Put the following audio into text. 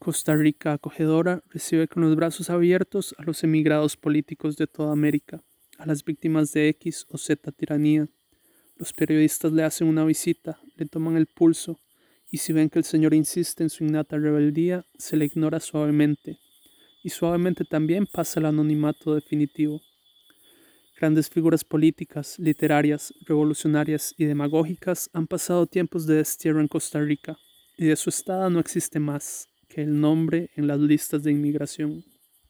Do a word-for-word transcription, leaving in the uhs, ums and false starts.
Costa Rica acogedora recibe con los brazos abiertos a los emigrados políticos de toda América, a las víctimas de X o Z tiranía. Los periodistas le hacen una visita, le toman el pulso, y si ven que el señor insiste en su innata rebeldía, se le ignora suavemente, y suavemente también pasa el anonimato definitivo. Grandes figuras políticas, literarias, revolucionarias y demagógicas han pasado tiempos de destierro en Costa Rica, y de su estada no existe más que el nombre en las listas de inmigración.